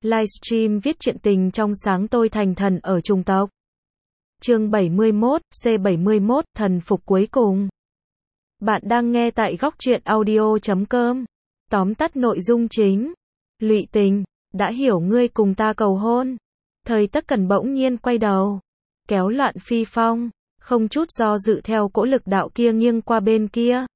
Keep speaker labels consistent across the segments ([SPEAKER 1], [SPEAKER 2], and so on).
[SPEAKER 1] Livestream viết truyện tình trong sáng tôi thành thần ở chủng tộc. Chương 71, C71, thần phục cuối cùng. Bạn đang nghe tại goctruyện.audio.com. Tóm tắt nội dung chính. Lụy Tình, đã hiểu ngươi cùng ta cầu hôn. Thời Tất Cẩn bỗng nhiên quay đầu, kéo Loạn Phi Phong, không chút do dự theo cỗ lực đạo kia nghiêng qua bên kia.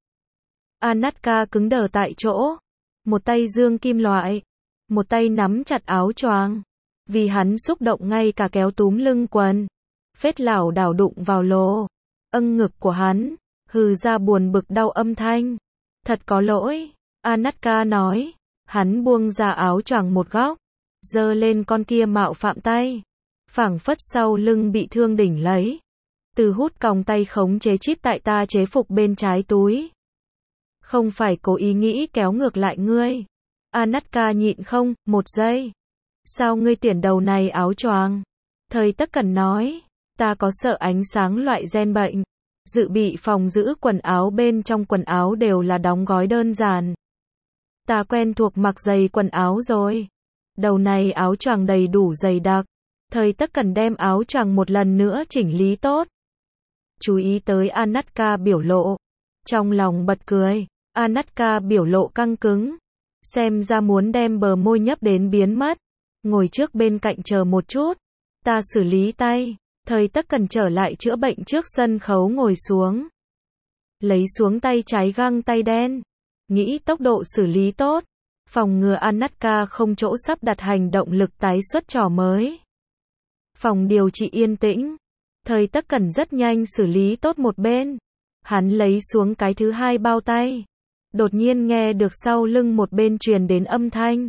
[SPEAKER 1] Anatka cứng đờ tại chỗ, một tay giương kim loại, một tay nắm chặt áo choàng. Vì hắn xúc động ngay cả kéo túm lưng quần. Phết lảo đảo đụng vào lỗ ngực của hắn, hừ ra buồn bực đau âm thanh. Thật có lỗi, Anatka nói. Hắn buông ra áo choàng một góc, giơ lên con kia mạo phạm tay, phảng phất sau lưng bị thương đỉnh lấy. Từ hút còng tay khống chế chip tại ta chế phục bên trái túi. Không phải cố ý nghĩ kéo ngược lại ngươi. Anatka nhịn không, một giây. Sao ngươi tuyển đầu này áo choàng? Thời Tất Cẩn nói, ta có sợ ánh sáng loại gen bệnh. Dự bị phòng giữ quần áo bên trong quần áo đều là đóng gói đơn giản. Ta quen thuộc mặc giày quần áo rồi. Đầu này áo choàng đầy đủ dày đặc. Thời Tất Cẩn đem áo choàng một lần nữa chỉnh lý tốt. Chú ý tới Anatka biểu lộ. Trong lòng bật cười. Anatka biểu lộ căng cứng. Xem ra muốn đem bờ môi nhấp đến biến mất. Ngồi trước bên cạnh chờ một chút. Ta xử lý tay. Thời Tất Cẩn trở lại chữa bệnh trước sân khấu ngồi xuống. Lấy xuống tay trái găng tay đen. Nghĩ tốc độ xử lý tốt. Phòng ngừa Anatka không chỗ sắp đặt hành động lực tái xuất trò mới. Phòng điều trị yên tĩnh. Thời Tất Cẩn rất nhanh xử lý tốt một bên. Hắn lấy xuống cái thứ hai bao tay. Đột nhiên nghe được sau lưng một bên truyền đến âm thanh.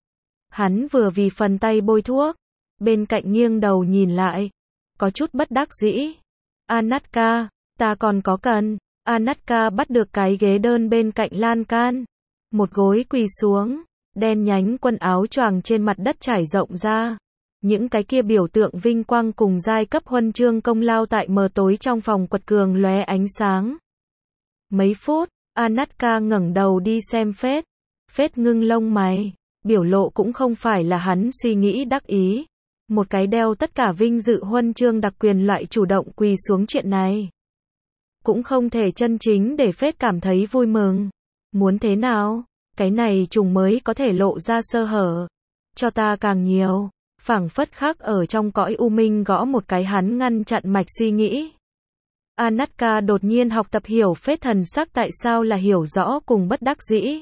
[SPEAKER 1] Hắn vừa vì phần tay bôi thuốc. Bên cạnh nghiêng đầu nhìn lại. Có chút bất đắc dĩ. Anatka, ta còn có cần. Anatka bắt được cái ghế đơn bên cạnh lan can. Một gối quỳ xuống. Đen nhánh quần áo choàng trên mặt đất trải rộng ra. Những cái kia biểu tượng vinh quang cùng giai cấp huân chương công lao tại mờ tối trong phòng quật cường lóe ánh sáng. Mấy phút, Anatka ngẩng đầu đi xem Phết. Phết ngưng lông mày. Biểu lộ cũng không phải là hắn suy nghĩ đắc ý. Một cái đeo tất cả vinh dự huân chương đặc quyền loại chủ động quỳ xuống chuyện này. Cũng không thể chân chính để Phết cảm thấy vui mừng. Muốn thế nào? Cái này trùng mới có thể lộ ra sơ hở. Cho ta càng nhiều. Phảng phất khắc ở trong cõi u minh gõ một cái hắn ngăn chặn mạch suy nghĩ. Anatka đột nhiên học tập hiểu Phết thần sắc tại sao là hiểu rõ cùng bất đắc dĩ.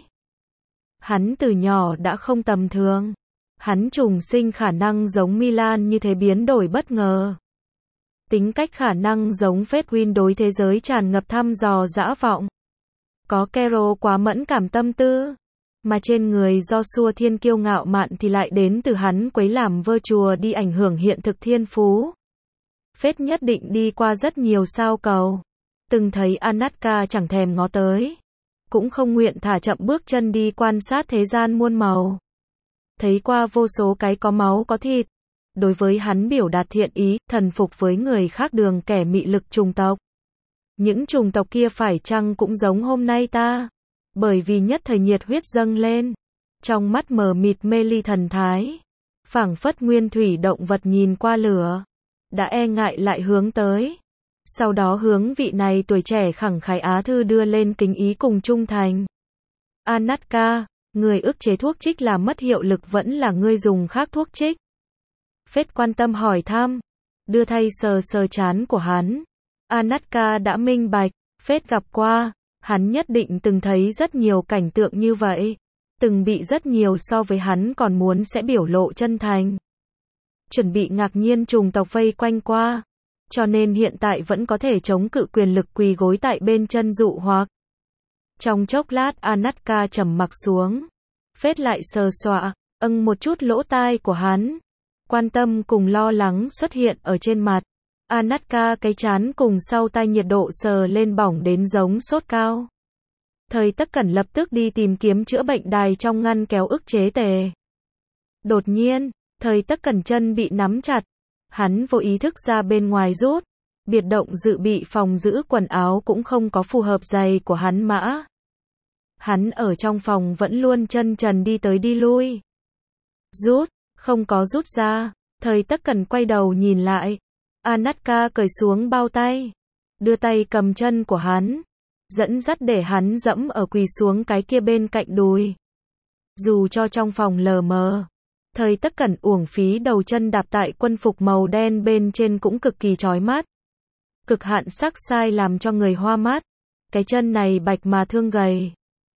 [SPEAKER 1] Hắn từ nhỏ đã không tầm thường. Hắn trùng sinh khả năng giống Milan như thế biến đổi bất ngờ. Tính cách khả năng giống Phết Win đối thế giới tràn ngập thăm dò dã vọng. Có Carol quá mẫn cảm tâm tư. Mà trên người Joshua thiên kiêu ngạo mạn thì lại đến từ hắn quấy làm vơ chùa đi ảnh hưởng hiện thực thiên phú. Phết nhất định đi qua rất nhiều sao cầu. Từng thấy Anatka chẳng thèm ngó tới. Cũng không nguyện thả chậm bước chân đi quan sát thế gian muôn màu. Thấy qua vô số cái có máu có thịt. Đối với hắn biểu đạt thiện ý, thần phục với người khác đường kẻ mị lực chủng tộc. Những chủng tộc kia phải chăng cũng giống hôm nay ta? Bởi vì nhất thời nhiệt huyết dâng lên. Trong mắt mờ mịt mê ly thần thái. Phảng phất nguyên thủy động vật nhìn qua lửa. Đã e ngại lại hướng tới. Sau đó hướng vị này tuổi trẻ khẳng khái Á Thư đưa lên kính ý cùng trung thành. Anatka, người ức chế thuốc trích là mất hiệu lực vẫn là ngươi dùng khác thuốc trích? Phết quan tâm hỏi thăm. Đưa thay sờ sờ trán của hắn. Anatka đã minh bạch. Phết gặp qua. Hắn nhất định từng thấy rất nhiều cảnh tượng như vậy. Từng bị rất nhiều so với hắn còn muốn sẽ biểu lộ chân thành. Chuẩn bị ngạc nhiên trùng tộc vây quanh qua. Cho nên hiện tại vẫn có thể chống cự quyền lực quỳ gối tại bên chân dụ hoặc. Trong chốc lát Anatka trầm mặc xuống. Phết lại sờ soạ, một chút lỗ tai của hắn. Quan tâm cùng lo lắng xuất hiện ở trên mặt. Anatka cái trán cùng sau tai nhiệt độ sờ lên bỏng đến giống sốt cao. Thời Tất Cẩn lập tức đi tìm kiếm chữa bệnh đài trong ngăn kéo ức chế tề. Đột nhiên, Thời Tất Cẩn chân bị nắm chặt. Hắn vô ý thức ra bên ngoài rút. Biệt động dự bị phòng giữ quần áo cũng không có phù hợp giày của hắn mã. Hắn ở trong phòng vẫn luôn chân trần đi tới đi lui. Rút, không có rút ra. Thời Tất Cẩn quay đầu nhìn lại. Anatta cởi xuống bao tay, đưa tay cầm chân của hắn, dẫn dắt để hắn dẫm ở quỳ xuống cái kia bên cạnh đùi. Dù cho trong phòng lờ mờ, Thời Tất Cẩn uổng phí đầu chân đạp tại quân phục màu đen bên trên cũng cực kỳ chói mắt. Cực hạn sắc sai làm cho người hoa mắt. Cái chân này bạch mà thương gầy.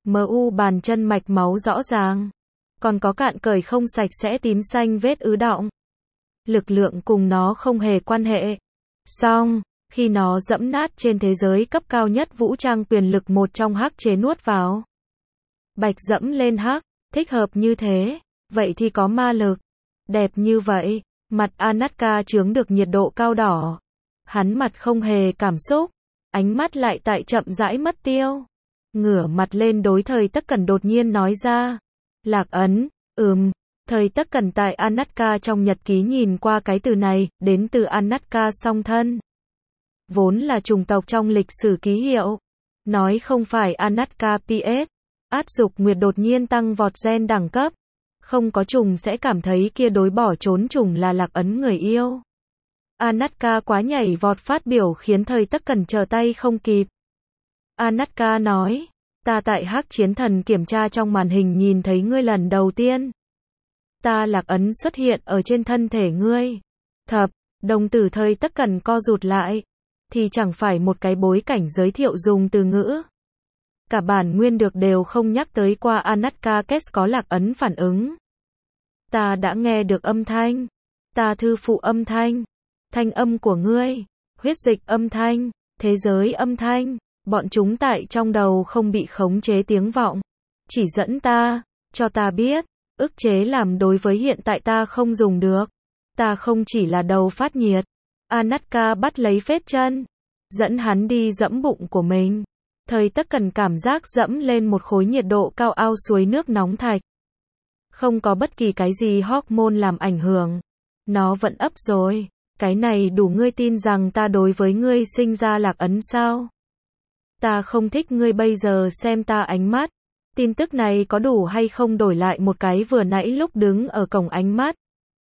[SPEAKER 1] Bàn chân mạch máu rõ ràng. Còn có cạn cởi không sạch sẽ tím xanh vết ứ đọng. Lực lượng cùng nó không hề quan hệ. Xong, khi nó dẫm nát trên thế giới cấp cao nhất vũ trang quyền lực một trong hắc chế nuốt vào. Bạch dẫm lên hắc, thích hợp như thế, vậy thì có ma lực. Đẹp như vậy, mặt Anatta chướng được nhiệt độ cao đỏ. Hắn mặt không hề cảm xúc, ánh mắt lại tại chậm rãi mất tiêu. Ngửa mặt lên đối Thời Tất Cẩn đột nhiên nói ra. Lạc ấn, Thời Tất Cẩn tại Anatta trong nhật ký nhìn qua cái từ này, đến từ Anatta song thân. Vốn là chủng tộc trong lịch sử ký hiệu. Nói không phải Anatta PS. Át dục nguyệt đột nhiên tăng vọt gen đẳng cấp. Không có trùng sẽ cảm thấy kia đối bỏ trốn trùng là lạc ấn người yêu. Anatta quá nhảy vọt phát biểu khiến Thời Tất Cẩn trở tay không kịp. Anatta nói, ta tại hắc chiến thần kiểm tra trong màn hình nhìn thấy ngươi lần đầu tiên. Ta lạc ấn xuất hiện ở trên thân thể ngươi. Thập, đồng tử Thời Tất Cẩn co rụt lại. Thì chẳng phải một cái bối cảnh giới thiệu dùng từ ngữ. Cả bản nguyên được đều không nhắc tới qua Anatta Kes có lạc ấn phản ứng. Ta đã nghe được âm thanh. Ta thư phụ âm thanh. Thanh âm của ngươi. Huyết dịch âm thanh. Thế giới âm thanh. Bọn chúng tại trong đầu không bị khống chế tiếng vọng. Chỉ dẫn ta. Cho ta biết. Ức chế làm đối với hiện tại ta không dùng được. Ta không chỉ là đầu phát nhiệt. Anatta bắt lấy phết chân. Dẫn hắn đi dẫm bụng của mình. Thời Tất Cẩn cảm giác dẫm lên một khối nhiệt độ cao ao suối nước nóng thạch. Không có bất kỳ cái gì hormone làm ảnh hưởng. Nó vẫn ấp rồi. Cái này đủ ngươi tin rằng ta đối với ngươi sinh ra lạc ấn sao? Ta không thích ngươi bây giờ xem ta ánh mắt. Tin tức này có đủ hay không đổi lại một cái vừa nãy lúc đứng ở cổng ánh mắt.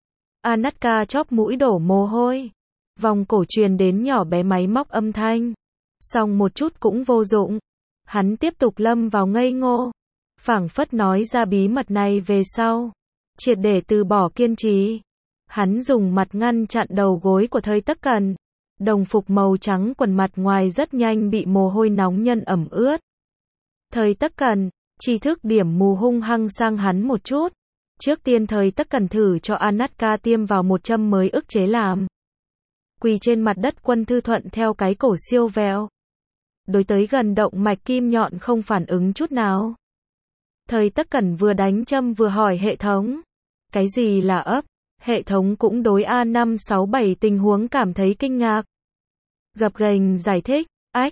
[SPEAKER 1] Anatta chóp mũi đổ mồ hôi. Vòng cổ truyền đến nhỏ bé máy móc âm thanh. Xong một chút cũng vô dụng. Hắn tiếp tục lâm vào ngây ngô. Phảng phất nói ra bí mật này về sau. Triệt để từ bỏ kiên trì. Hắn dùng mặt ngăn chặn đầu gối của Thời Tất Cẩn. Đồng phục màu trắng quần mặt ngoài rất nhanh bị mồ hôi nóng nhân ẩm ướt. Thời Tất Cẩn, tri thức điểm mù hung hăng sang hắn một chút. Trước tiên Thời Tất Cẩn thử cho Anatta tiêm vào một châm mới ức chế làm. Quỳ trên mặt đất quân thư thuận theo cái cổ siêu vẹo. Đối tới gần động mạch kim nhọn không phản ứng chút nào. Thời Tất Cẩn vừa đánh châm vừa hỏi hệ thống. Cái gì là ấp? Hệ thống cũng đối A567 tình huống cảm thấy kinh ngạc. Gập ghềnh giải thích,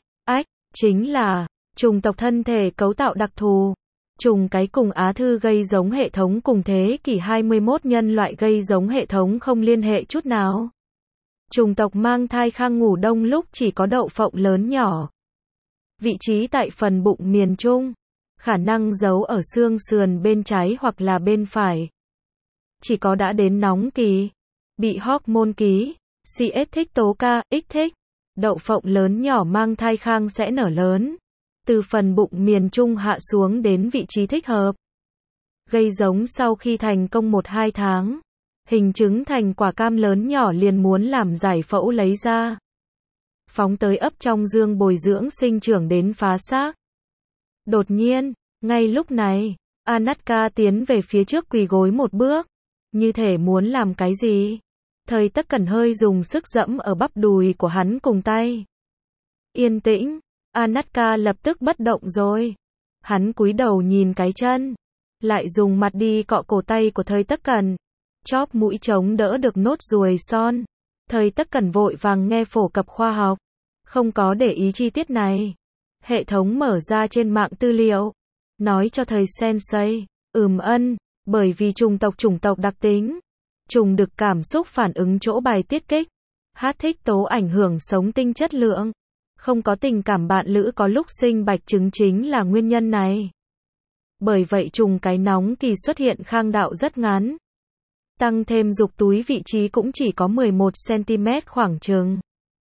[SPEAKER 1] chính là chủng tộc thân thể cấu tạo đặc thù. Trùng cái cùng Á Thư gây giống hệ thống cùng thế kỷ 21 nhân loại gây giống hệ thống không liên hệ chút nào. Chủng tộc mang thai khang ngủ đông lúc chỉ có đậu phộng lớn nhỏ. Vị trí tại phần bụng miền Trung. Khả năng giấu ở xương sườn bên trái hoặc là bên phải. Chỉ có đã đến nóng kỳ. Bị hormone ký. CS thích tố K, X thích. Đậu phộng lớn nhỏ mang thai khang sẽ nở lớn. Từ phần bụng miền Trung hạ xuống đến vị trí thích hợp. Gây giống sau khi thành công 1-2 tháng. Hình trứng thành quả cam lớn nhỏ liền muốn làm giải phẫu lấy ra. Phóng tới ấp trong dương bồi dưỡng sinh trưởng đến phá xác. Đột nhiên, ngay lúc này, Anatta tiến về phía trước quỳ gối một bước. Như thể muốn làm cái gì? Thời Tất Cẩn hơi dùng sức dẫm ở bắp đùi của hắn cùng tay. Yên tĩnh, Anatta lập tức bất động rồi. Hắn cúi đầu nhìn cái chân. Lại dùng mặt đi cọ cổ tay của Thời Tất Cẩn. Chóp mũi chống đỡ được nốt ruồi son. Thời Tất Cẩn vội vàng nghe phổ cập khoa học. Không có để ý chi tiết này. Hệ thống mở ra trên mạng tư liệu. Nói cho thầy Sensei. Bởi vì chủng tộc đặc tính. Trùng được cảm xúc phản ứng chỗ bài tiết kích. Thích tố ảnh hưởng sống tinh chất lượng. Không có tình cảm bạn lữ có lúc sinh bạch trứng chính là nguyên nhân này. Bởi vậy trùng cái nóng kỳ xuất hiện khang đạo rất ngắn. Tăng thêm dục túi vị trí cũng chỉ có 11cm khoảng chừng.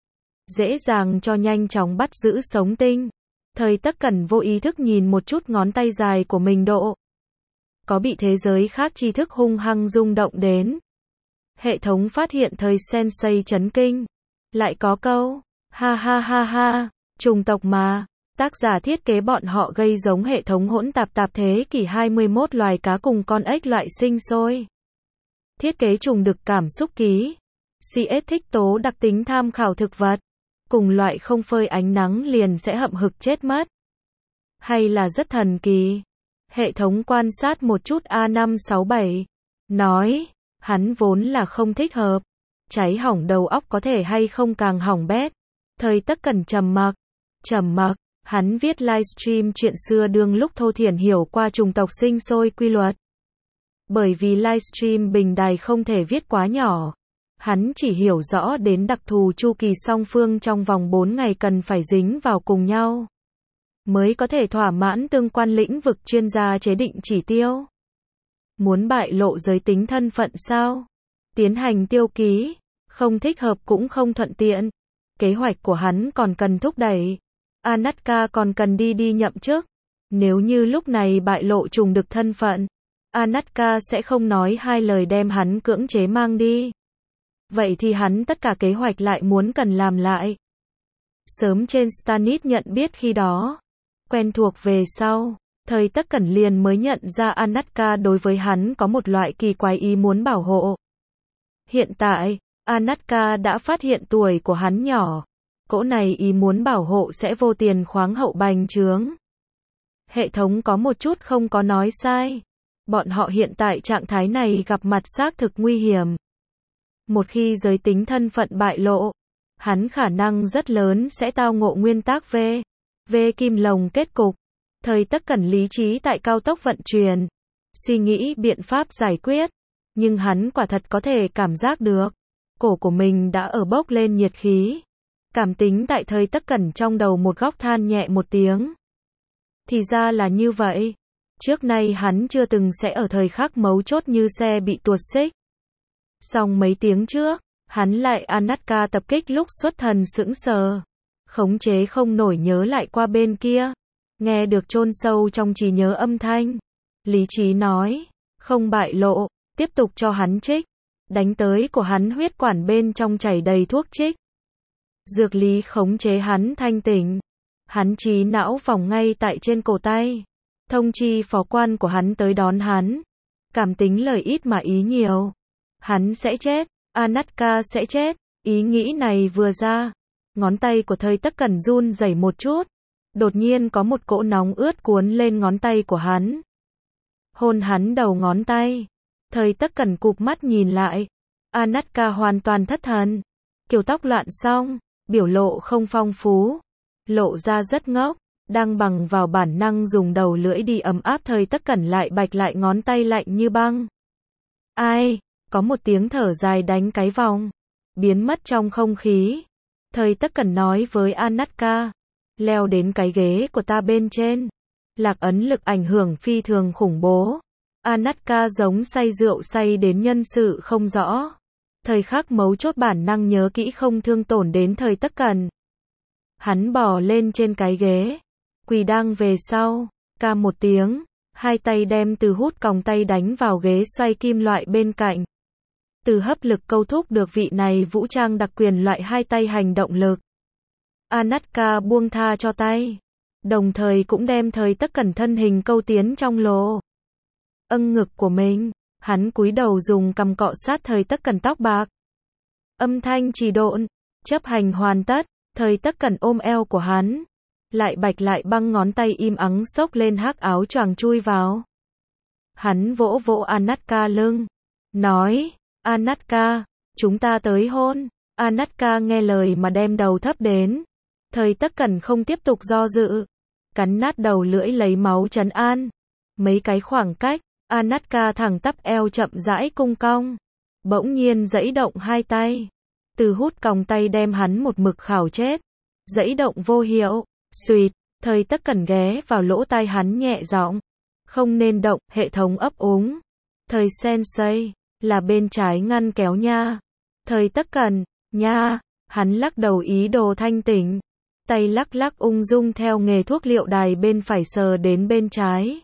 [SPEAKER 1] Dễ dàng cho nhanh chóng bắt giữ sống tinh. Thời Tất Cẩn vô ý thức nhìn một chút ngón tay dài của mình độ. Có bị thế giới khác tri thức hung hăng rung động đến. Hệ thống phát hiện thời Sensei chấn kinh. Lại có câu, ha ha ha ha, chủng tộc mà. Tác giả thiết kế bọn họ gây giống hệ thống hỗn tạp tạp thế kỷ 21 loài cá cùng con ếch loại sinh sôi. Thiết kế trùng đực cảm xúc ký. CS thích tố đặc tính tham khảo thực vật. Cùng loại không phơi ánh nắng liền sẽ hậm hực chết mất. Hay là rất thần kỳ. Hệ thống quan sát một chút A567. Nói, hắn vốn là không thích hợp. Cháy hỏng đầu óc có thể hay không càng hỏng bét. Thời Tất Cẩn trầm mặc. Hắn viết livestream chuyện xưa đương lúc thô thiển hiểu qua chủng tộc sinh sôi quy luật. Bởi vì livestream bình đài không thể viết quá nhỏ. Hắn chỉ hiểu rõ đến đặc thù chu kỳ song phương trong vòng 4 ngày cần phải dính vào cùng nhau. Mới có thể thỏa mãn tương quan lĩnh vực chuyên gia chế định chỉ tiêu. Muốn bại lộ giới tính thân phận sao? Tiến hành tiêu ký. Không thích hợp cũng không thuận tiện. Kế hoạch của hắn còn cần thúc đẩy. Anatka còn cần đi nhậm chức. Nếu như lúc này bại lộ trùng đực thân phận, Anatka sẽ không nói hai lời đem hắn cưỡng chế mang đi. Vậy thì hắn tất cả kế hoạch lại muốn cần làm lại. Sớm trên Stannis nhận biết khi đó. Quen thuộc về sau. Thời Tất Cẩn liền mới nhận ra Anatka đối với hắn có một loại kỳ quái ý muốn bảo hộ. Hiện tại, Anatka đã phát hiện tuổi của hắn nhỏ. Cỗ này ý muốn bảo hộ sẽ vô tiền khoáng hậu bành trướng. Hệ thống có một chút không có nói sai. Bọn họ hiện tại trạng thái này gặp mặt xác thực nguy hiểm. Một khi giới tính thân phận bại lộ, hắn khả năng rất lớn sẽ tao ngộ nguyên tắc V kim lồng kết cục. Thời Tất Cẩn lý trí tại cao tốc vận chuyển, suy nghĩ biện pháp giải quyết, nhưng hắn quả thật có thể cảm giác được, cổ của mình đã ở bốc lên nhiệt khí. Cảm tính tại Thời Tất Cẩn trong đầu một góc than nhẹ một tiếng. Thì ra là như vậy. Trước nay hắn chưa từng sẽ ở thời khắc mấu chốt như xe bị tuột xích. Xong mấy tiếng trước, hắn lại Anatka tập kích lúc xuất thần sững sờ. Khống chế không nổi nhớ lại qua bên kia. Nghe được chôn sâu trong trí nhớ âm thanh. Lý trí nói, không bại lộ, tiếp tục cho hắn trích. Đánh tới của hắn huyết quản bên trong chảy đầy thuốc trích. Dược lý khống chế hắn thanh tỉnh. Hắn trí não vòng ngay tại trên cổ tay. Thông chi phó quan của hắn tới đón hắn. Cảm tính lời ít mà ý nhiều. Hắn sẽ chết, Anatka sẽ chết. Ý nghĩ này vừa ra, ngón tay của Thời Tất Cẩn run rẩy một chút. Đột nhiên có một cỗ nóng ướt cuốn lên ngón tay của hắn. Hôn hắn đầu ngón tay. Thời Tất Cẩn cụp mắt nhìn lại. Anatka hoàn toàn thất thần. Kiểu tóc loạn xong, biểu lộ không phong phú. Lộ ra rất ngốc. Đang bằng vào bản năng dùng đầu lưỡi đi ấm áp Thời Tất Cẩn lại bạch lại ngón tay lạnh như băng. Ai? Có một tiếng thở dài đánh cái vòng. Biến mất trong không khí. Thời Tất Cẩn nói với Anatka. Leo đến cái ghế của ta bên trên. Lạc ấn lực ảnh hưởng phi thường khủng bố. Anatka giống say rượu say đến nhân sự không rõ. Thời khắc mấu chốt bản năng nhớ kỹ không thương tổn đến Thời Tất Cẩn. Hắn bò lên trên cái ghế. Quỳ đang về sau. Ca một tiếng. Hai tay đem từ hút còng tay đánh vào ghế xoay kim loại bên cạnh. Từ hấp lực câu thúc được vị này vũ trang đặc quyền loại hai tay hành động lực. Anatka buông tha cho tay. Đồng thời cũng đem Thời Tất Cẩn thân hình câu tiến trong lỗ ngực của mình. Hắn cúi đầu dùng cằm cọ sát Thời Tất Cẩn tóc bạc. Âm thanh trì độn. Chấp hành hoàn tất. Thời Tất Cẩn ôm eo của hắn. Lại bạch lại băng ngón tay im ắng xốc lên hắc áo choàng chui vào. Hắn vỗ vỗ Anatka lưng. Nói, Anatka, chúng ta tới hôn. Anatka nghe lời mà đem đầu thấp đến. Thời Tất Cẩn không tiếp tục do dự. Cắn nát đầu lưỡi lấy máu trấn an. Mấy cái khoảng cách, Anatka thẳng tắp eo chậm rãi cung cong. Bỗng nhiên giãy động hai tay. Từ hút còng tay đem hắn một mực khảo chết. Giãy động vô hiệu. Xuyệt, Thời Tất Cẩn ghé vào lỗ tai hắn nhẹ giọng. Không nên động, hệ thống ấp úng. Thời Sensei, là bên trái ngăn kéo nha. Thời Tất Cẩn, nha, hắn lắc đầu ý đồ thanh tỉnh. Tay lắc lắc ung dung theo nghề thuốc liệu đài bên phải sờ đến bên trái.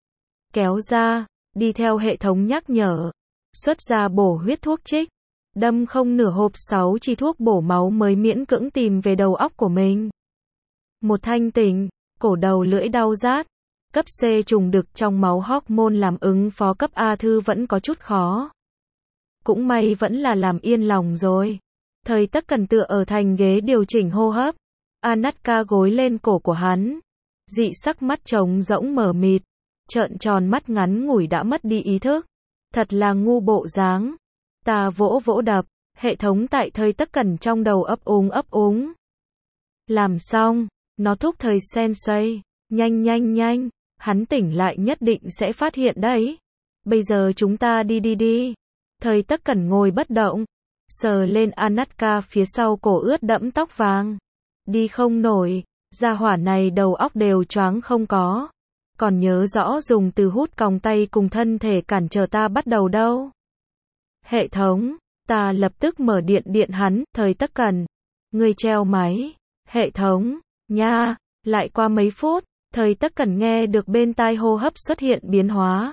[SPEAKER 1] Kéo ra, đi theo hệ thống nhắc nhở. Xuất ra bổ huyết thuốc trích. Đâm không nửa hộp 6 chi thuốc bổ máu mới miễn cưỡng tìm về đầu óc của mình. Một thanh tỉnh, cổ đầu lưỡi đau rát. Cấp C trùng đực trong máu hormone làm ứng phó cấp A thư vẫn có chút khó. Cũng may vẫn là làm yên lòng rồi. Thời Tất Cẩn tựa ở thành ghế điều chỉnh hô hấp. Anatka gối lên cổ của hắn. Dị sắc mắt trống rỗng mờ mịt. Trợn tròn mắt ngắn ngủi đã mất đi ý thức. Thật là ngu bộ dáng. Ta vỗ vỗ đập. Hệ thống tại Thời Tất Cẩn trong đầu ấp úng. Làm xong. Nó thúc thời sensei. Nhanh nhanh nhanh. Hắn tỉnh lại nhất định sẽ phát hiện đấy. Bây giờ chúng ta đi. Thời Tất Cẩn ngồi bất động. Sờ lên Anatka phía sau cổ ướt đẫm tóc vàng. Đi không nổi. Gia hỏa này đầu óc đều choáng không có. Còn nhớ rõ dùng từ hút còng tay cùng thân thể cản trở ta bắt đầu đâu. Hệ thống. Ta lập tức mở điện hắn. Thời Tất Cẩn. Ngươi treo máy. Hệ thống. Nha. Lại qua mấy phút. Thời Tất Cẩn nghe được bên tai hô hấp xuất hiện biến hóa.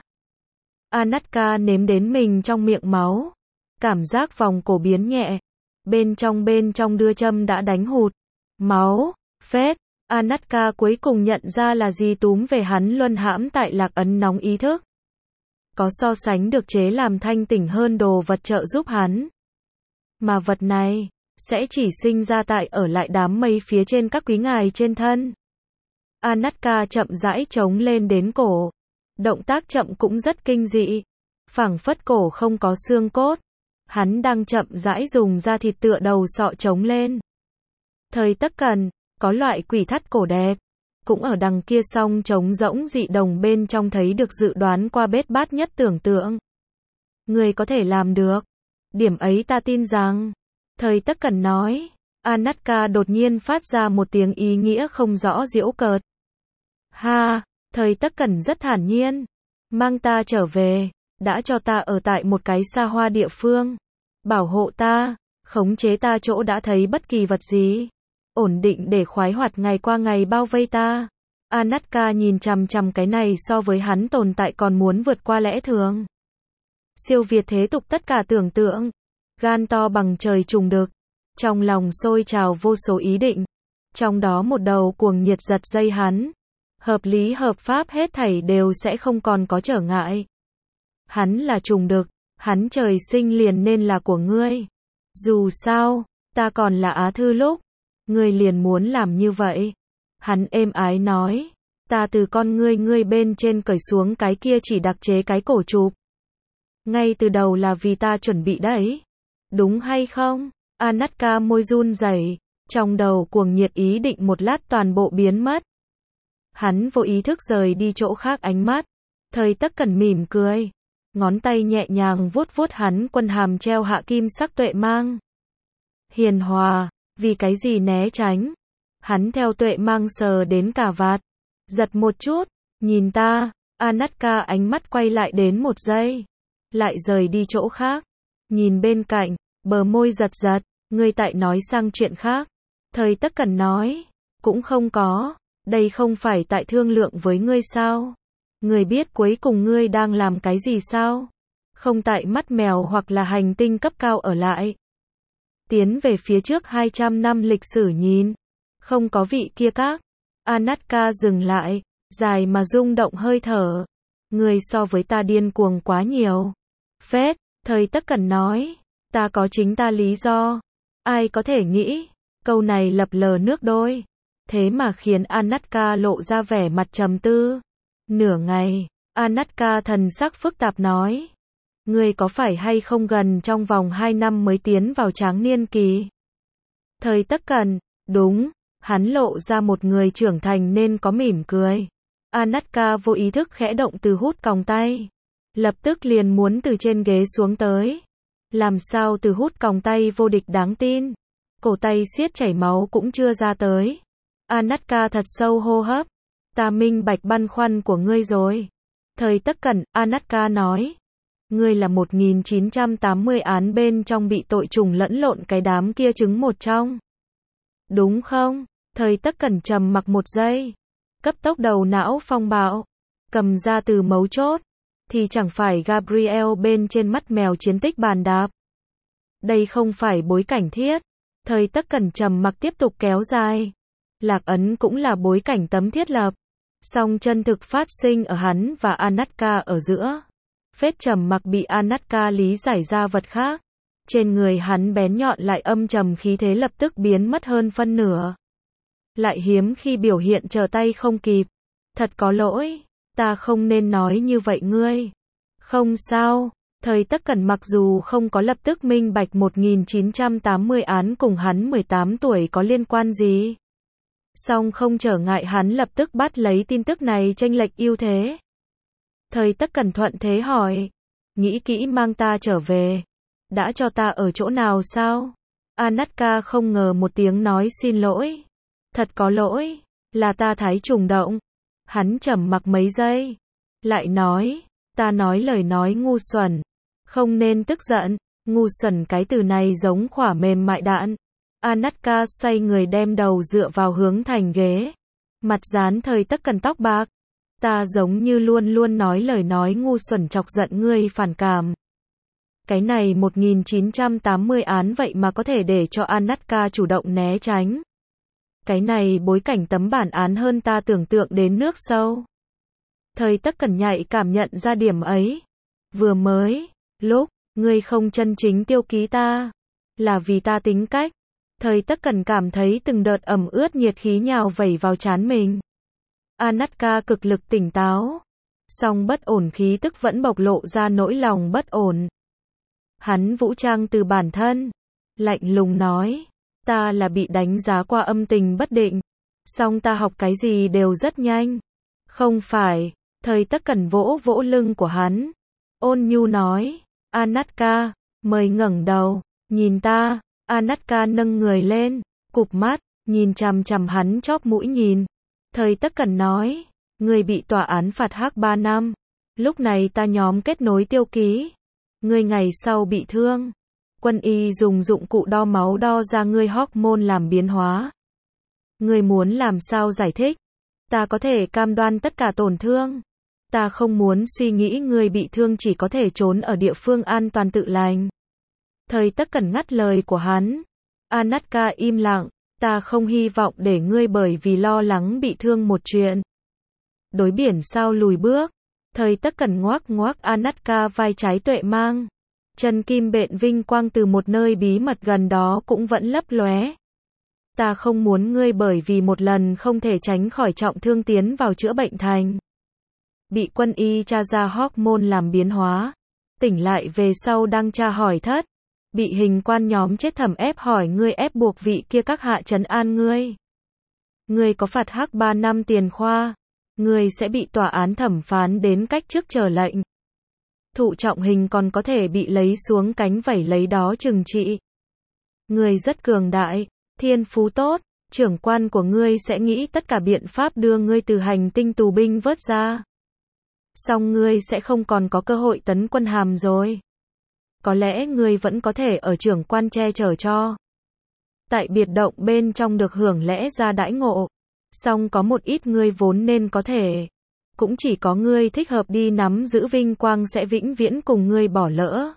[SPEAKER 1] Anatka nếm đến mình trong miệng máu. Cảm giác vòng cổ biến nhẹ. Bên trong đưa châm đã đánh hụt. Máu. Phết. Anatka cuối cùng nhận ra là gì túm về hắn luân hãm tại lạc ấn nóng ý thức. Có so sánh được chế làm thanh tỉnh hơn đồ vật trợ giúp hắn. Mà vật này sẽ chỉ sinh ra tại ở lại đám mây phía trên các quý ngài trên thân. Anatka chậm rãi chống lên đến cổ. Động tác chậm cũng rất kinh dị. Phảng phất cổ không có xương cốt. Hắn đang chậm rãi dùng da thịt tựa đầu sọ chống lên. Thời Tất Cẩn, có loại quỷ thắt cổ đẹp. Cũng ở đằng kia song trống rỗng dị đồng bên trong thấy được dự đoán qua bết bát nhất tưởng tượng. Người có thể làm được. Điểm ấy ta tin rằng. Thời Tất Cẩn nói. Anatka đột nhiên phát ra một tiếng ý nghĩa không rõ giễu cợt. Ha, Thời Tất Cẩn rất thản nhiên. Mang ta trở về. Đã cho ta ở tại một cái xa hoa địa phương. Bảo hộ ta. Khống chế ta chỗ đã thấy bất kỳ vật gì. Ổn định để khoái hoạt ngày qua ngày bao vây ta. Anatka nhìn chằm chằm cái này so với hắn tồn tại còn muốn vượt qua lẽ thường. Siêu việt thế tục tất cả tưởng tượng. Gan to bằng trời trùng đực. Trong lòng sôi trào vô số ý định. Trong đó một đầu cuồng nhiệt giật dây hắn. Hợp lý hợp pháp hết thảy đều sẽ không còn có trở ngại. Hắn là trùng đực. Hắn trời sinh liền nên là của ngươi. Dù sao, ta còn là Á Thư lúc. Ngươi liền muốn làm như vậy. Hắn êm ái nói. Ta từ con ngươi bên trên cởi xuống cái kia chỉ đặc chế cái cổ chụp. Ngay từ đầu là vì ta chuẩn bị đấy. Đúng hay không? Anatka môi run rẩy. Trong đầu cuồng nhiệt ý định một lát toàn bộ biến mất. Hắn vô ý thức rời đi chỗ khác ánh mắt. Thời Tất Cẩn mỉm cười. Ngón tay nhẹ nhàng vuốt vuốt hắn quân hàm treo hạ kim sắc tuệ mang. Hiền hòa. Vì cái gì né tránh? Hắn theo tuệ mang sờ đến cà vạt. Giật một chút. Nhìn ta. Anatka ánh mắt quay lại đến một giây. Lại rời đi chỗ khác. Nhìn bên cạnh. Bờ môi giật giật. Ngươi tại nói sang chuyện khác. Thời Tất Cẩn nói. Cũng không có. Đây không phải tại thương lượng với ngươi sao? Ngươi biết cuối cùng ngươi đang làm cái gì sao? Không tại mắt mèo hoặc là hành tinh cấp cao ở lại. Tiến về phía trước 200 năm lịch sử nhìn. Không có vị kia các. Anatka dừng lại. Dài mà rung động hơi thở. Ngươi so với ta điên cuồng quá nhiều. Phết. Thời Tất Cẩn nói. Ta có chính ta lý do. Ai có thể nghĩ. Câu này lập lờ nước đôi. Thế mà khiến Anatka lộ ra vẻ mặt trầm tư. Nửa ngày. Anatka thần sắc phức tạp nói. Ngươi có phải hay không gần trong vòng 2 năm mới tiến vào tráng niên kỳ? Thời Tất Cẩn. Đúng. Hắn lộ ra một người trưởng thành nên có mỉm cười. Anatka vô ý thức khẽ động từ hút còng tay. Lập tức liền muốn từ trên ghế xuống tới. Làm sao từ hút còng tay vô địch đáng tin. Cổ tay siết chảy máu cũng chưa ra tới. Anatka thật sâu hô hấp. Ta minh bạch băn khoăn của ngươi rồi. Thời Tất Cẩn, Anatka nói. Ngươi là 1980 án bên trong bị tội trùng lẫn lộn cái đám kia chứng một trong. Đúng không? Thời Tất Cẩn trầm mặc một giây. Cấp tốc đầu não phong bạo. Cầm ra từ mấu chốt. Thì chẳng phải Gabriel bên trên mắt mèo chiến tích bàn đạp. Đây không phải bối cảnh thiết. Thời Tất Cẩn trầm mặc tiếp tục kéo dài. Lạc ấn cũng là bối cảnh tấm thiết lập. Song chân thực phát sinh ở hắn và Anatka ở giữa. Phết trầm mặc bị Anatka lý giải ra vật khác. Trên người hắn bén nhọn lại âm trầm khí thế lập tức biến mất hơn phân nửa. Lại hiếm khi biểu hiện trở tay không kịp. Thật có lỗi, ta không nên nói như vậy ngươi. Không sao, Thời Tất Cẩn mặc dù không có lập tức minh bạch 1980 án cùng hắn 18 tuổi có liên quan gì. Song không trở ngại hắn lập tức bắt lấy tin tức này chênh lệch ưu thế. Thời Tất Cẩn thuận thế hỏi, nghĩ kỹ mang ta trở về. Đã cho ta ở chỗ nào sao? Anatka không ngờ một tiếng nói xin lỗi. Thật có lỗi, là ta thái trùng động. Hắn trầm mặc mấy giây. Lại nói, ta nói lời nói ngu xuẩn. Không nên tức giận, ngu xuẩn cái từ này giống khỏa mềm mại đạn. Anatka xoay người đem đầu dựa vào hướng thành ghế. Mặt dán Thời Tất Cẩn tóc bạc. Ta giống như luôn luôn nói lời nói ngu xuẩn chọc giận ngươi phản cảm. Cái này 1980 án vậy mà có thể để cho Anatka chủ động né tránh. Cái này bối cảnh tấm bản án hơn ta tưởng tượng đến nước sâu. Thời Tất Cẩn nhạy cảm nhận ra điểm ấy. Vừa mới, lúc, ngươi không chân chính tiêu ký ta. Là vì ta tính cách. Thời Tất Cẩn cảm thấy từng đợt ẩm ướt nhiệt khí nhào vẩy vào trán mình. Anatka cực lực tỉnh táo. Song bất ổn khí tức vẫn bộc lộ ra nỗi lòng bất ổn. Hắn vũ trang từ bản thân. Lạnh lùng nói. Ta là bị đánh giá qua âm tình bất định. Song ta học cái gì đều rất nhanh. Không phải. Thời Tất Cẩn vỗ vỗ lưng của hắn. Ôn nhu nói. Anatka, mời ngẩng đầu. Nhìn ta. Anatka nâng người lên. Cụp mắt. Nhìn chằm chằm hắn chóp mũi nhìn. Thời Tất Cẩn nói. Người bị tòa án phạt hắc 3 năm. Lúc này ta nhóm kết nối tiêu ký. Ngươi ngày sau bị thương. Quân y dùng dụng cụ đo máu đo ra ngươi hormone làm biến hóa. Ngươi muốn làm sao giải thích? Ta có thể cam đoan tất cả tổn thương. Ta không muốn suy nghĩ ngươi bị thương chỉ có thể trốn ở địa phương an toàn tự lành. Thời Tất Cẩn ngắt lời của hắn. Anatka im lặng. Ta không hy vọng để ngươi bởi vì lo lắng bị thương một chuyện. Đối biển sao lùi bước. Thời Tất Cẩn ngoác ngoác Anatka vai trái tuệ mang. Chân kim bện vinh quang từ một nơi bí mật gần đó cũng vẫn lấp lóe. Ta không muốn ngươi bởi vì một lần không thể tránh khỏi trọng thương tiến vào chữa bệnh thành. Bị quân y tra ra hormone làm biến hóa. Tỉnh lại về sau đang tra hỏi thất. Bị hình quan nhóm chết thẩm ép hỏi ngươi ép buộc vị kia các hạ trấn an ngươi. Ngươi có phạt hắc 3 năm tiền khoa. Ngươi sẽ bị tòa án thẩm phán đến cách trước chờ lệnh. Thụ trọng hình còn có thể bị lấy xuống cánh vảy lấy đó trừng trị. Ngươi rất cường đại, thiên phú tốt, trưởng quan của ngươi sẽ nghĩ tất cả biện pháp đưa ngươi từ hành tinh tù binh vớt ra. Song ngươi sẽ không còn có cơ hội tấn quân hàm rồi. Có lẽ ngươi vẫn có thể ở trưởng quan che chở cho. Tại biệt động bên trong được hưởng lẽ ra đãi ngộ. Song có một ít ngươi vốn nên có thể. Cũng chỉ có ngươi thích hợp đi nắm giữ vinh quang sẽ vĩnh viễn cùng ngươi bỏ lỡ.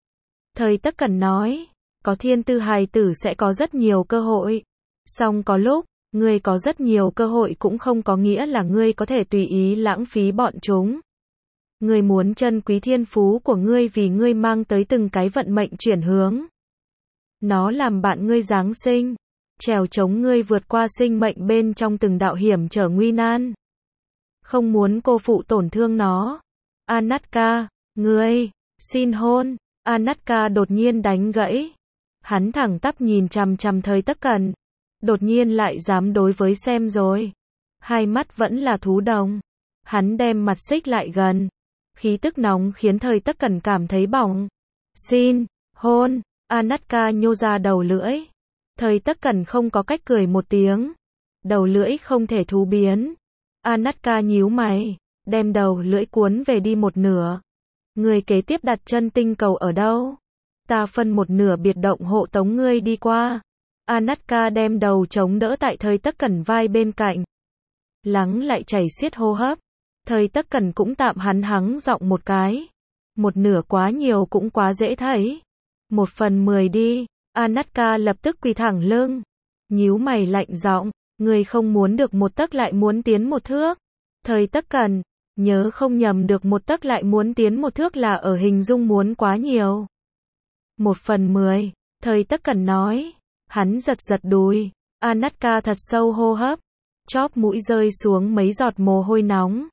[SPEAKER 1] Thời Tất Cẩn nói, có thiên tư hài tử sẽ có rất nhiều cơ hội. Song có lúc, ngươi có rất nhiều cơ hội cũng không có nghĩa là ngươi có thể tùy ý lãng phí bọn chúng. Ngươi muốn trân quý thiên phú của ngươi vì ngươi mang tới từng cái vận mệnh chuyển hướng. Nó làm bạn ngươi giáng sinh, trèo chống ngươi vượt qua sinh mệnh bên trong từng đạo hiểm trở nguy nan. Không muốn cô phụ tổn thương nó. Anatka, ngươi, xin hôn. Anatka đột nhiên đánh gãy. Hắn thẳng tắp nhìn chằm chằm Thời Tất Cẩn. Đột nhiên lại dám đối với xem rồi. Hai mắt vẫn là thú đồng. Hắn đem mặt xích lại gần. Khí tức nóng khiến Thời Tất Cẩn cảm thấy bỏng. Xin, hôn. Anatka nhô ra đầu lưỡi. Thời Tất Cẩn không có cách cười một tiếng. Đầu lưỡi không thể thú biến. Anatka nhíu mày, đem đầu lưỡi cuốn về đi một nửa. Người kế tiếp đặt chân tinh cầu ở đâu? Ta phân một nửa biệt động hộ tống ngươi đi qua. Anatka đem đầu chống đỡ tại Thời Tắc Cẩn vai bên cạnh. Lắng lại chảy xiết hô hấp. Thời Tắc Cẩn cũng tạm hắn hắng giọng một cái. Một nửa quá nhiều cũng quá dễ thấy. 1/10 đi. Anatka lập tức quỳ thẳng lưng. Nhíu mày lạnh giọng. Người không muốn được một tấc lại muốn tiến một thước. Thời Tắc Cẩn, nhớ không nhầm được một tấc lại muốn tiến một thước là ở hình dung muốn quá nhiều. 1/10. Thời Tắc Cẩn nói. Hắn giật giật đùi. Anatka thật sâu hô hấp. Chóp mũi rơi xuống mấy giọt mồ hôi nóng.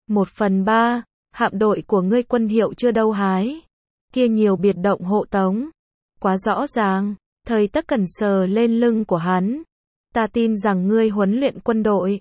[SPEAKER 1] 1/3. Hạm đội của ngươi quân hiệu chưa đâu hái. Kia nhiều biệt động hộ tống. Quá rõ ràng. Thời Tắc Cẩn sờ lên lưng của hắn. Ta tin rằng ngươi huấn luyện quân đội.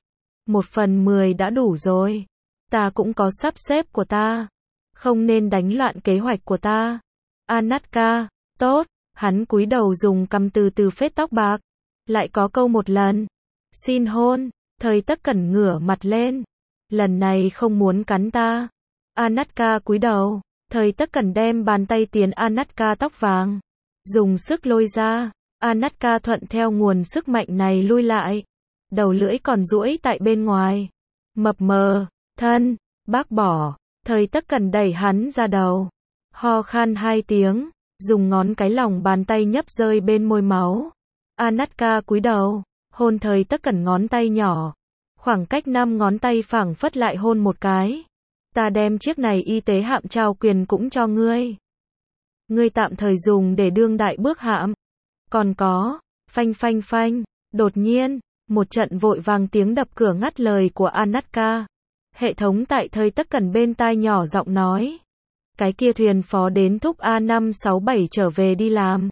[SPEAKER 1] 1/10 đã đủ rồi. Ta cũng có sắp xếp của ta. Không nên đánh loạn kế hoạch của ta. Anatka, tốt. Hắn cúi đầu dùng cằm từ từ phết tóc bạc. Lại có câu một lần. Xin hôn. Thời Tắc Cẩn ngửa mặt lên. Lần này không muốn cắn ta. Anatka cúi đầu. Thời Tắc Cẩn đem bàn tay tiến Anatka tóc vàng. Dùng sức lôi ra. Anatka thuận theo nguồn sức mạnh này lui lại. Đầu lưỡi còn duỗi tại bên ngoài. Mập mờ. Thân. Bác bỏ. Thời Tắc Cẩn đẩy hắn ra đầu. Ho khan 2 tiếng. Dùng ngón cái lòng bàn tay nhấp rơi bên môi máu. Anatka cúi đầu. Hôn Thời Tắc Cẩn ngón tay nhỏ. Khoảng cách 5 ngón tay phảng phất lại hôn một cái. Ta đem chiếc này y tế hạm trao quyền cũng cho ngươi. Ngươi tạm thời dùng để đương đại bước hạm. Còn có, phanh phanh phanh, đột nhiên, một trận vội vàng tiếng đập cửa ngắt lời của Anatka. Hệ thống tại Thời Tắc Cẩn bên tai nhỏ giọng nói. Cái kia thuyền phó đến thúc A567 trở về đi làm.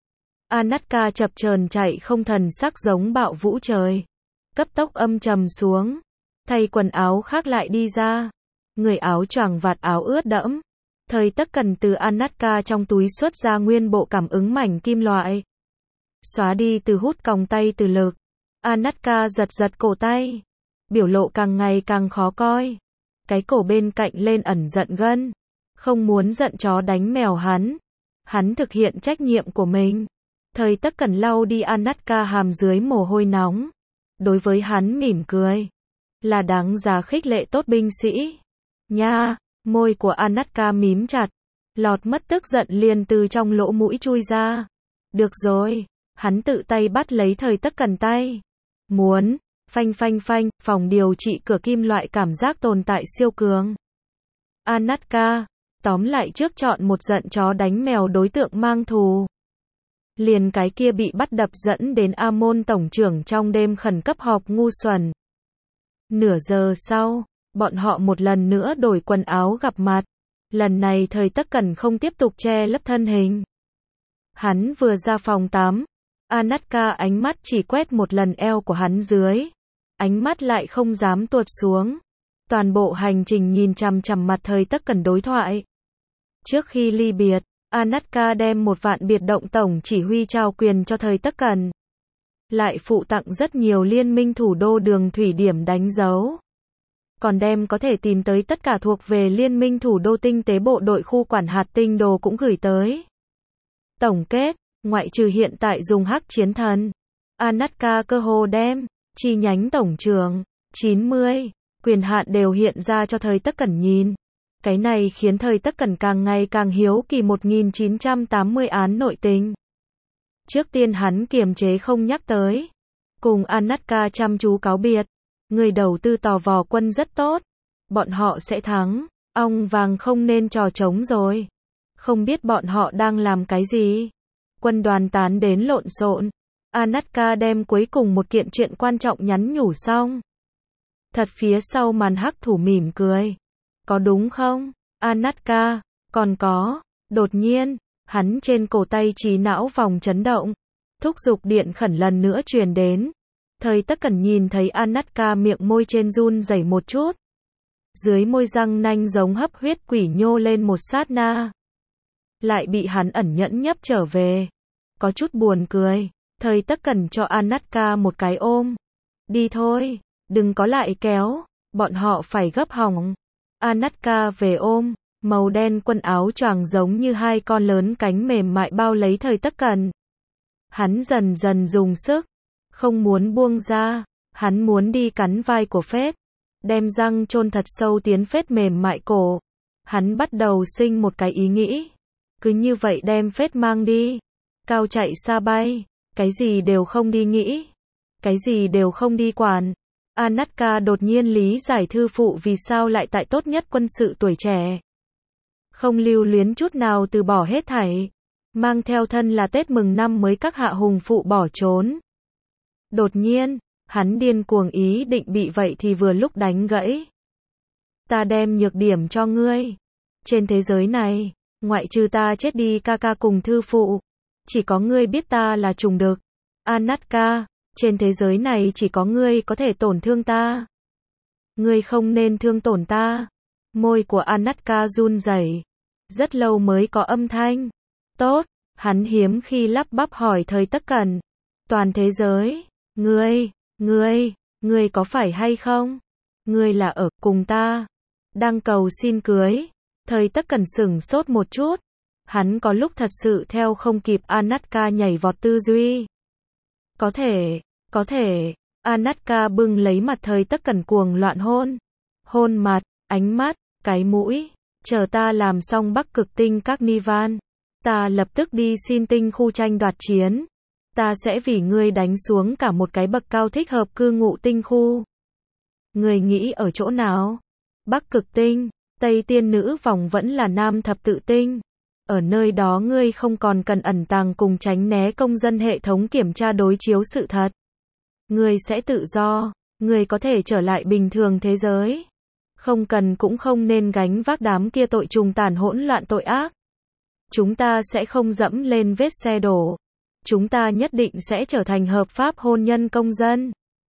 [SPEAKER 1] Anatka chập chờn chạy không thần sắc giống bạo vũ trời. Cấp tốc âm trầm xuống. Thay quần áo khác lại đi ra. Người áo choàng vạt áo ướt đẫm. Thời Tắc Cẩn từ Anatka trong túi xuất ra nguyên bộ cảm ứng mảnh kim loại. Xóa đi từ hút còng tay từ lực. Anatka giật giật cổ tay. Biểu lộ càng ngày càng khó coi. Cái cổ bên cạnh lên ẩn giận gân. Không muốn giận chó đánh mèo hắn. Hắn thực hiện trách nhiệm của mình. Thời Tắc Cẩn lau đi Anatka hàm dưới mồ hôi nóng. Đối với hắn mỉm cười. Là đáng giá khích lệ tốt binh sĩ. Nha, môi của Anatka mím chặt. Lọt mất tức giận liền từ trong lỗ mũi chui ra. Được rồi. Hắn tự tay bắt lấy Thời Tắc Cẩn tay. Muốn. Phanh phanh phanh, phòng điều trị cửa kim loại cảm giác tồn tại siêu cường. Anatka, tóm lại trước chọn một giận chó đánh mèo đối tượng mang thù. Liền cái kia bị bắt đập dẫn đến Amon tổng trưởng trong đêm khẩn cấp họp ngu xuẩn. Nửa giờ sau, bọn họ một lần nữa đổi quần áo gặp mặt. Lần này Thời Tắc Cẩn không tiếp tục che lấp thân hình. Hắn vừa ra phòng tắm. Anatka ánh mắt chỉ quét một lần eo của hắn dưới. Ánh mắt lại không dám tuột xuống. Toàn bộ hành trình nhìn chằm chằm mặt Thời Tắc Cẩn đối thoại. Trước khi ly biệt, Anatka đem 1 vạn biệt động tổng chỉ huy trao quyền cho Thời Tắc Cẩn. Lại phụ tặng rất nhiều liên minh thủ đô đường thủy điểm đánh dấu. Còn đem có thể tìm tới tất cả thuộc về liên minh thủ đô tinh tế bộ đội khu quản hạt tinh đồ cũng gửi tới. Tổng kết, ngoại trừ hiện tại dùng hắc chiến thần, Anatka cơ hồ đem chi nhánh tổng trưởng 90 quyền hạn đều hiện ra cho Thời Tắc Cẩn nhìn. Cái này khiến Thời Tắc Cẩn càng ngày càng hiếu kỳ 1980 án nội tình. Trước tiên hắn kiềm chế không nhắc tới. Cùng Anatka chăm chú cáo biệt. Người đầu tư tò vò quân rất tốt. Bọn họ sẽ thắng. Ong vàng không nên trò trống rồi. Không biết bọn họ đang làm cái gì. Quân đoàn tán đến lộn xộn. Anatka đem cuối cùng một kiện chuyện quan trọng nhắn nhủ xong. Thật phía sau màn hắc thủ mỉm cười. Có đúng không, Anatka? Còn có. Đột nhiên, hắn trên cổ tay trí não vòng chấn động. Thúc giục điện khẩn lần nữa truyền đến. Thời Tắc Cẩn nhìn thấy Anatka miệng môi trên run rẩy một chút. Dưới môi răng nanh giống hấp huyết quỷ nhô lên một sát na. Lại bị hắn ẩn nhẫn nhấp trở về. Có chút buồn cười. Thời Tắc Cẩn cho Anatka một cái ôm. Đi thôi, đừng có lại kéo, bọn họ phải gấp hỏng. Anatka về ôm, Màu đen quần áo choàng giống như hai con lớn cánh mềm mại bao lấy Thời Tất Cẩn. Hắn dần dần dùng sức, không muốn buông ra, hắn muốn đi cắn vai của Phết, đem răng chôn thật sâu tiến Phết mềm mại cổ. Hắn bắt đầu sinh một cái ý nghĩ, cứ như vậy đem Phết mang đi, cao chạy xa bay, cái gì đều không đi nghĩ, cái gì đều không đi quản. Anatka đột nhiên lý giải thư phụ vì sao lại tại tốt nhất quân sự tuổi trẻ. Không lưu luyến chút nào từ bỏ hết thảy, mang theo thân là Tết mừng năm mới các hạ hùng phụ bỏ trốn. Đột nhiên, hắn điên cuồng ý định bị vậy thì vừa lúc đánh gãy. Ta đem nhược điểm cho ngươi. Trên thế giới này, ngoại trừ ta chết đi ca ca cùng thư phụ, chỉ có ngươi biết ta là trùng đực. Anatka, trên thế giới này chỉ có ngươi có thể tổn thương ta. Ngươi không nên thương tổn ta. Môi của Anatka run rẩy, rất lâu mới có âm thanh. Tốt, hắn hiếm khi lắp bắp hỏi Thời Tất Cẩn. Toàn thế giới, ngươi có phải hay không? Ngươi là ở cùng ta, đang cầu xin cưới. Thời Tất Cẩn sửng sốt một chút. Hắn có lúc thật sự theo không kịp Anatka nhảy vọt tư duy. Có thể, Anatka bưng lấy mặt Thời Tất Cẩn cuồng loạn hôn. Hôn mặt, ánh mắt, cái mũi. Chờ ta làm xong Bắc Cực Tinh Carnival, ta lập tức đi xin tinh khu tranh đoạt chiến. Ta sẽ vì ngươi đánh xuống cả một cái bậc cao thích hợp cư ngụ tinh khu. Ngươi nghĩ ở chỗ nào? Bắc Cực Tinh, Tây Tiên Nữ Vòng vẫn là Nam Thập Tự Tinh. Ở nơi đó ngươi không còn cần ẩn tàng cùng tránh né công dân hệ thống kiểm tra đối chiếu sự thật. Ngươi sẽ tự do, ngươi có thể trở lại bình thường thế giới. Không cần cũng không nên gánh vác đám kia tội trùng tàn hỗn loạn tội ác. Chúng ta sẽ không dẫm lên vết xe đổ. Chúng ta nhất định sẽ trở thành hợp pháp hôn nhân công dân.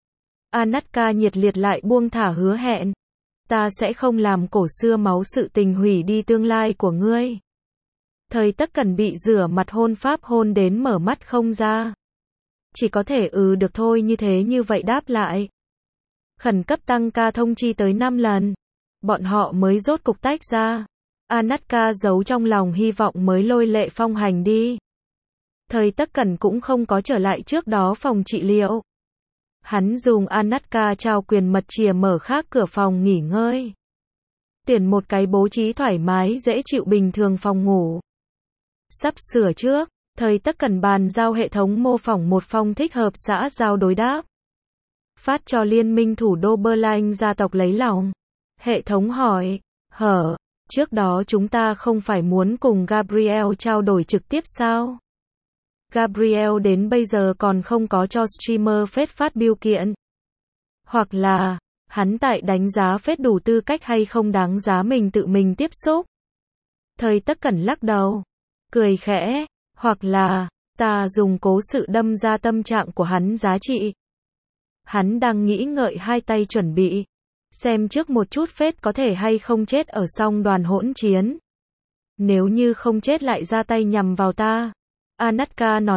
[SPEAKER 1] Anatka nhiệt liệt lại buông thả hứa hẹn. Ta sẽ không làm cổ xưa máu sự tình hủy đi tương lai của ngươi. Thời Tất Cẩn bị rửa mặt hôn pháp hôn đến mở mắt không ra. Chỉ có thể được thôi như thế như vậy đáp lại. Khẩn cấp tăng ca thông chi tới 5 lần. Bọn họ mới rốt cục tách ra. Anatka giấu trong lòng hy vọng mới lôi Lệ Phong hành đi. Thời Tất Cẩn cũng không có trở lại trước đó phòng trị liệu. Hắn dùng Anatka trao quyền mật chìa mở khác cửa phòng nghỉ ngơi. Tuyển một cái bố trí thoải mái dễ chịu bình thường phòng ngủ. Sắp sửa trước, Thời Tất Cẩn bàn giao hệ thống mô phỏng một phòng thích hợp xã giao đối đáp. Phát cho liên minh thủ đô Berlin gia tộc lấy lòng. Hệ thống hỏi, trước đó chúng ta không phải muốn cùng Gabriel trao đổi trực tiếp sao? Gabriel đến bây giờ còn không có cho streamer Phết phát biểu kiện. Hoặc là, hắn tại đánh giá Phết đủ tư cách hay không đáng giá mình tự mình tiếp xúc. Thời Tất Cẩn lắc đầu, cười khẽ, hoặc là, ta dùng cố sự đâm ra tâm trạng của hắn giá trị. Hắn đang nghĩ ngợi hai tay chuẩn bị. Xem trước một chút Phết có thể hay không chết ở song đoàn hỗn chiến. Nếu như không chết lại ra tay nhằm vào ta. Anatka nói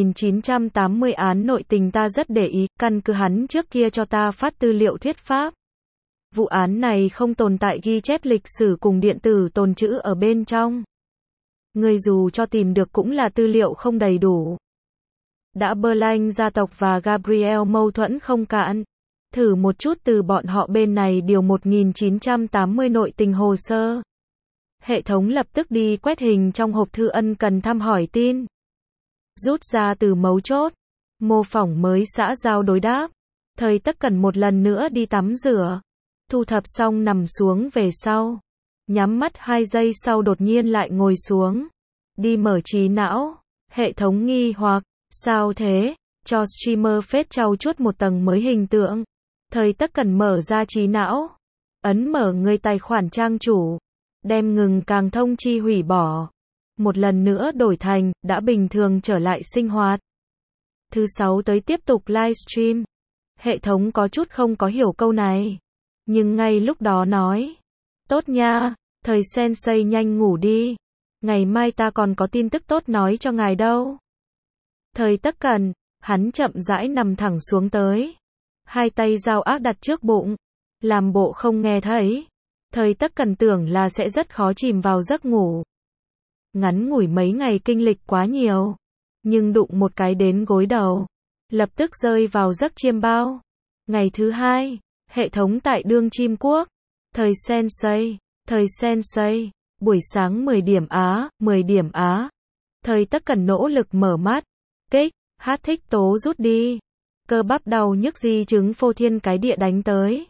[SPEAKER 1] 1980 án nội tình ta rất để ý, căn cứ hắn trước kia cho ta phát tư liệu thuyết pháp. Vụ án này không tồn tại ghi chép lịch sử cùng điện tử tồn trữ ở bên trong. Người dù cho tìm được cũng là tư liệu không đầy đủ. Đã Berlin gia tộc và Gabriel mâu thuẫn không cạn. Thử một chút từ bọn họ bên này điều 1980 nội tình hồ sơ. Hệ thống lập tức đi quét hình trong hộp thư ân cần thăm hỏi tin. Rút ra từ mấu chốt. Mô phỏng mới xã giao đối đáp. Thời Tất Cẩn một lần nữa đi tắm rửa. Thu thập xong nằm xuống về sau. Nhắm mắt 2 giây sau đột nhiên lại ngồi xuống. Đi mở trí não. Hệ thống nghi hoặc, sao thế? Cho streamer Phết trau chuốt một tầng mới hình tượng. Thời Tất Cẩn mở ra trí não. Ấn mở người tài khoản trang chủ. Đem ngừng càng thông chi hủy bỏ. Một lần nữa đổi thành, đã bình thường trở lại sinh hoạt. Thứ 6 tới tiếp tục livestream. Hệ thống có chút không có hiểu câu này. Nhưng ngay lúc đó nói. Tốt nha, thời sensei nhanh ngủ đi. Ngày mai ta còn có tin tức tốt nói cho ngài đâu. Thời Tất Cẩn, hắn chậm rãi nằm thẳng xuống tới. Hai tay dao ác đặt trước bụng. Làm bộ không nghe thấy. Thời Tất Cẩn tưởng là sẽ rất khó chìm vào giấc ngủ. Ngắn ngủi mấy ngày kinh lịch quá nhiều. Nhưng đụng một cái đến gối đầu. Lập tức rơi vào giấc chiêm bao. Ngày thứ hai, hệ thống tại Đương Chim Quốc. Thời Sensei. Buổi sáng 10 điểm Á, 10 điểm Á. Thời Tất Cẩn nỗ lực mở mắt. Kích, hát thích tố rút đi. Cơ bắp đau nhức di chứng phô thiên cái địa đánh tới.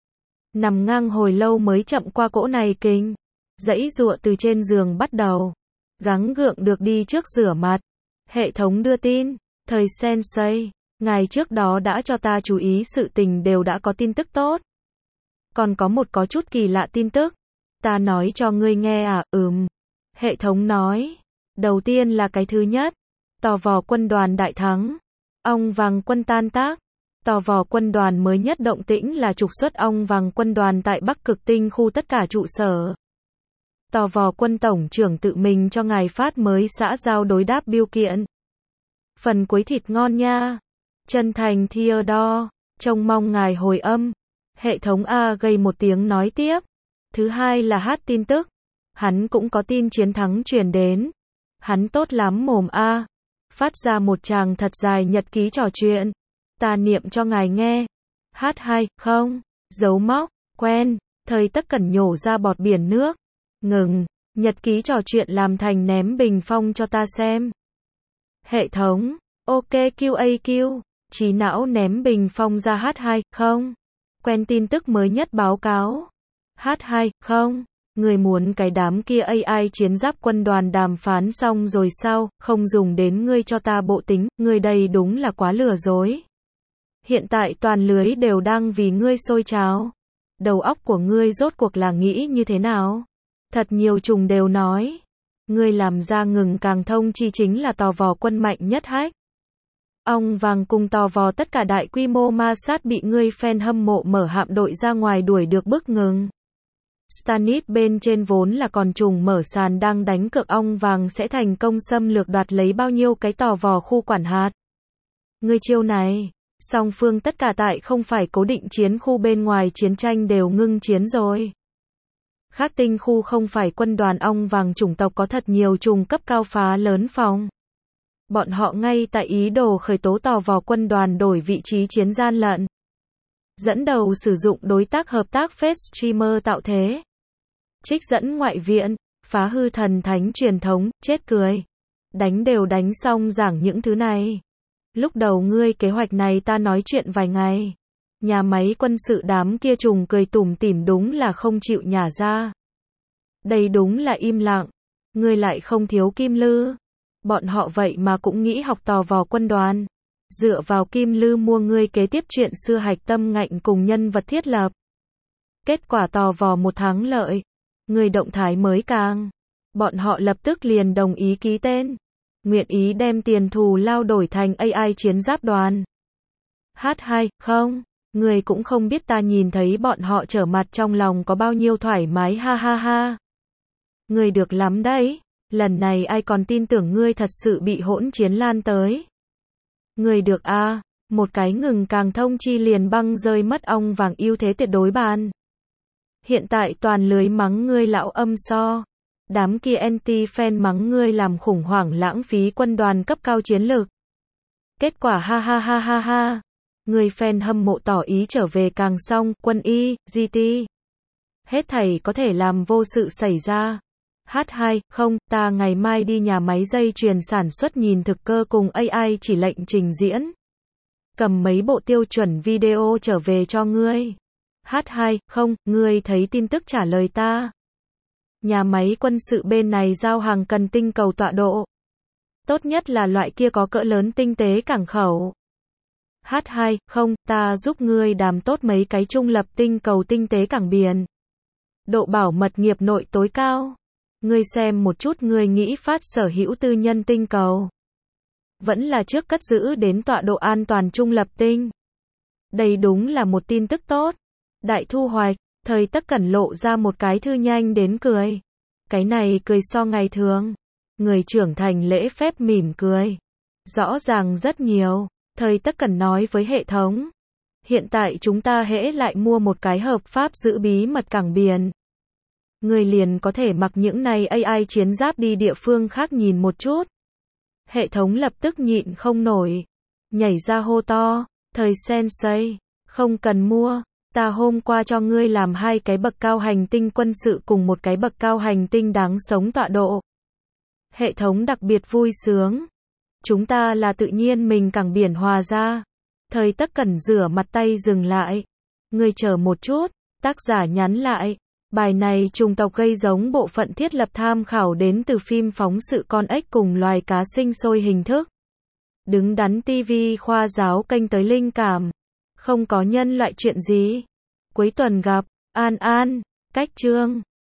[SPEAKER 1] Nằm ngang hồi lâu mới chậm qua cỗ này kinh. Giãy giụa từ trên giường bắt đầu. Gắng gượng được đi trước rửa mặt. Hệ thống đưa tin. Thời Sensei, ngài trước đó đã cho ta chú ý sự tình đều đã có tin tức tốt. Còn có một có chút kỳ lạ tin tức. Ta nói cho ngươi nghe à, Hệ thống nói. Đầu tiên là cái thứ nhất. Tò vò quân đoàn đại thắng. Ong vàng quân tan tác. Tò vò quân đoàn mới nhất động tĩnh là trục xuất ong vàng quân đoàn tại Bắc Cực Tinh khu tất cả trụ sở. Tò vò quân tổng trưởng tự mình cho ngài phát mới xã giao đối đáp biêu kiện. Phần cuối thịt ngon nha. Chân thành Theodore, trông mong ngài hồi âm. Hệ thống A gây một tiếng nói tiếp. Thứ hai là hát tin tức. Hắn cũng có tin chiến thắng truyền đến. Hắn tốt lắm mồm A. Phát ra một tràng thật dài nhật ký trò chuyện. Ta niệm cho ngài nghe. Hát hay, không? Dấu móc, quen. Thời Tất Cẩn nhổ ra bọt biển nước. Ngừng. Nhật ký trò chuyện làm thành ném bình phong cho ta xem. Hệ thống. Ok QAQ. Trí não ném bình phong ra hát hay, không? Quen tin tức mới nhất báo cáo. Hát hay, không? Người muốn cái đám kia AI chiến giáp quân đoàn đàm phán xong rồi sao, không dùng đến ngươi cho ta bộ tính, ngươi đây đúng là quá lừa dối. Hiện tại toàn lưới đều đang vì ngươi sôi trào. Đầu óc của ngươi rốt cuộc là nghĩ như thế nào? Thật nhiều trùng đều nói. Ngươi làm ra ngừng càng thông chi chính là tò vò quân mạnh nhất hack. Ong vàng cùng tò vò tất cả đại quy mô ma sát bị ngươi fan hâm mộ mở hạm đội ra ngoài đuổi được bức ngừng. Stannis bên trên vốn là còn trùng mở sàn đang đánh cược ong vàng sẽ thành công xâm lược đoạt lấy bao nhiêu cái tò vò khu quản hạt. Ngươi chiêu này, song phương tất cả tại không phải cố định chiến khu bên ngoài chiến tranh đều ngưng chiến rồi. Khác tinh khu không phải quân đoàn ong vàng chủng tộc có thật nhiều trùng cấp cao phá lớn phòng. Bọn họ ngay tại ý đồ khởi tố tò vò quân đoàn đổi vị trí chiến gian lận. Dẫn đầu sử dụng đối tác hợp tác Fed streamer tạo thế. Trích dẫn ngoại viện, phá hư thần thánh truyền thống, chết cười. Đánh đều đánh xong giảng những thứ này. Lúc đầu ngươi kế hoạch này ta nói chuyện vài ngày. Nhà máy quân sự đám kia trùng cười tủm tỉm đúng là không chịu nhả ra. Đây đúng là im lặng. Ngươi lại không thiếu kim lư. Bọn họ vậy mà cũng nghĩ học tò vò quân đoàn. Dựa vào kim lư mua ngươi kế tiếp chuyện xưa hạch tâm ngạnh cùng nhân vật thiết lập. Kết quả tò vò một thắng lợi. Người động thái mới càng. Bọn họ lập tức liền đồng ý ký tên. Nguyện ý đem tiền thù lao đổi thành AI chiến giáp đoàn. Hát hay, không? Người cũng không biết ta nhìn thấy bọn họ trở mặt trong lòng có bao nhiêu thoải mái ha ha ha. Người được lắm đấy. Lần này ai còn tin tưởng ngươi thật sự bị hỗn chiến lan tới. Người được a, một cái ngừng càng thông chi liền băng rơi mất ong vàng ưu thế tuyệt đối bàn. Hiện tại toàn lưới mắng ngươi lão âm so. Đám kia anti-fan mắng ngươi làm khủng hoảng lãng phí quân đoàn cấp cao chiến lược. Kết quả ha ha ha ha ha. Người fan hâm mộ tỏ ý trở về càng xong, quân y, GT. Hết thảy có thể làm vô sự xảy ra. H2, không, ta ngày mai đi nhà máy dây chuyền sản xuất nhìn thực cơ cùng AI chỉ lệnh trình diễn. Cầm mấy bộ tiêu chuẩn video trở về cho ngươi. H2, không, ngươi thấy tin tức trả lời ta. Nhà máy quân sự bên này giao hàng cần tinh cầu tọa độ. Tốt nhất là loại kia có cỡ lớn tinh tế cảng khẩu. H2, không, ta giúp ngươi đàm tốt mấy cái trung lập tinh cầu tinh tế cảng biển. Độ bảo mật nghiệp nội tối cao. Ngươi xem một chút ngươi nghĩ phát sở hữu tư nhân tinh cầu. Vẫn là trước cất giữ đến tọa độ an toàn trung lập tinh. Đây đúng là một tin tức tốt. Đại thu hoạch, thời Tất Cẩn lộ ra một cái thư nhanh đến cười. Cái này cười so ngày thường. Người trưởng thành lễ phép mỉm cười. Rõ ràng rất nhiều. Thời Tất Cẩn nói với hệ thống. Hiện tại chúng ta hễ lại mua một cái hợp pháp giữ bí mật cảng biển. Người liền có thể mặc những này AI chiến giáp đi địa phương khác nhìn một chút. Hệ thống lập tức nhịn không nổi. Nhảy ra hô to. Thời Sensei, không cần mua. Ta hôm qua cho ngươi làm 2 cái bậc cao hành tinh quân sự cùng 1 cái bậc cao hành tinh đáng sống tọa độ. Hệ thống đặc biệt vui sướng. Chúng ta là tự nhiên mình cảng biển hòa ra. Thời Tất Cẩn rửa mặt tay dừng lại. Ngươi chờ một chút, tác giả nhắn lại. Bài này chủng tộc gây giống bộ phận thiết lập tham khảo đến từ phim phóng sự con ếch cùng loài cá sinh sôi hình thức. Đứng đắn TV khoa giáo kênh tới linh cảm. Không có nhân loại chuyện gì. Cuối tuần gặp. An An. Cách chương.